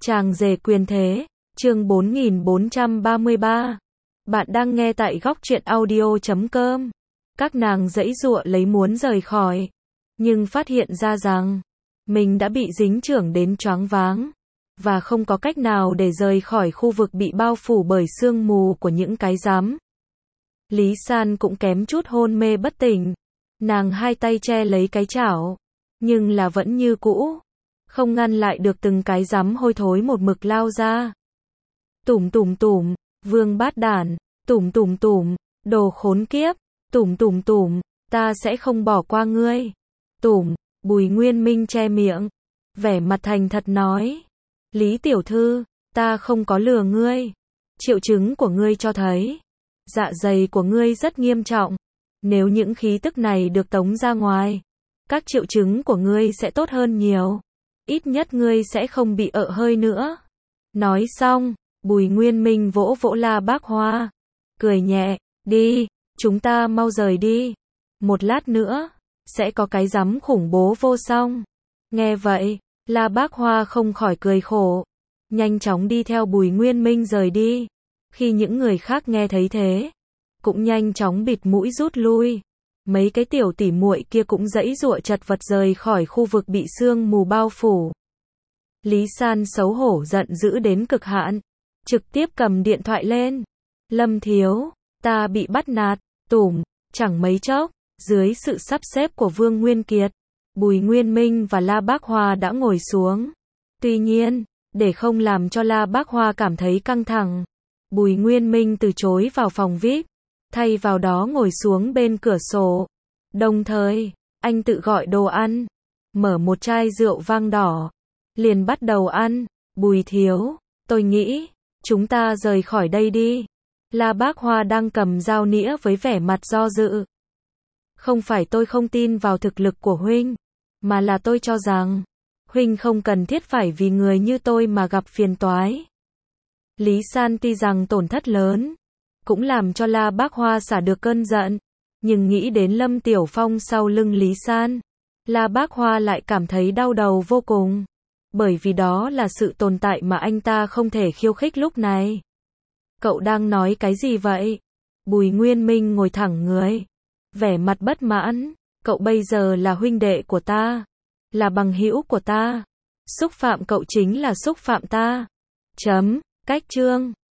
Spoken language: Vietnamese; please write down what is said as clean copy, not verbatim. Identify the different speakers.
Speaker 1: Chàng rể quyền thế, chương 4433. Bạn đang nghe tại góc truyện audio.com. Các nàng giãy giụa lấy muốn rời khỏi, nhưng phát hiện ra rằng mình đã bị dính chưởng đến choáng váng, và không có cách nào để rời khỏi khu vực bị bao phủ bởi sương mù của những cái rắm. Lý San cũng kém chút hôn mê bất tỉnh. Nàng hai tay che lấy cái chảo, nhưng là vẫn như cũ, không ngăn lại được từng cái rắm hôi thối một mực lao ra. Tủm tủm tủm, vương bát đản, tủm tủm tủm, đồ khốn kiếp, tủm tủm tủm, ta sẽ không bỏ qua ngươi. Tủm, Bùi Nguyên Minh che miệng, vẻ mặt thành thật nói. Lý tiểu thư, ta không có lừa ngươi. Triệu chứng của ngươi cho thấy, dạ dày của ngươi rất nghiêm trọng. Nếu những khí tức này được tống ra ngoài, các triệu chứng của ngươi sẽ tốt hơn nhiều. Ít nhất ngươi sẽ không bị ợ hơi nữa. Nói xong, Bùi Nguyên Minh vỗ vỗ La Bác Hoa, cười nhẹ, đi, chúng ta mau rời đi. Một lát nữa, sẽ có cái rắm khủng bố vô song. Nghe vậy, La Bác Hoa không khỏi cười khổ, nhanh chóng đi theo Bùi Nguyên Minh rời đi. Khi những người khác nghe thấy thế, cũng nhanh chóng bịt mũi rút lui. Mấy cái tiểu tỉ muội kia cũng giãy giụa chật vật rời khỏi khu vực bị sương mù bao phủ. Lý San xấu hổ giận dữ đến cực hạn, trực tiếp cầm điện thoại lên. Lâm thiếu, ta bị bắt nạt, tủm, chẳng mấy chốc, dưới sự sắp xếp của Vương Nguyên Kiệt, Bùi Nguyên Minh và La Bác Hoa đã ngồi xuống. Tuy nhiên, để không làm cho La Bác Hoa cảm thấy căng thẳng, Bùi Nguyên Minh từ chối vào phòng VIP, thay vào đó ngồi xuống bên cửa sổ. Đồng thời, anh tự gọi đồ ăn, mở một chai rượu vang đỏ, liền bắt đầu ăn. Bùi thiếu, tôi nghĩ, chúng ta rời khỏi đây đi. La Bác Hoa đang cầm dao nĩa với vẻ mặt do dự. Không phải tôi không tin vào thực lực của huynh, mà là tôi cho rằng, huynh không cần thiết phải vì người như tôi mà gặp phiền toái. Lý San tuy rằng tổn thất lớn, cũng làm cho La Bác Hoa xả được cơn giận, nhưng nghĩ đến Lâm Tiểu Phong sau lưng Lý San, La Bác Hoa lại cảm thấy đau đầu vô cùng, bởi vì đó là sự tồn tại mà anh ta không thể khiêu khích lúc này. Cậu đang nói cái gì vậy? Bùi Nguyên Minh ngồi thẳng người, vẻ mặt bất mãn, cậu bây giờ là huynh đệ của ta, là bằng hữu của ta, xúc phạm cậu chính là xúc phạm ta. Cách chương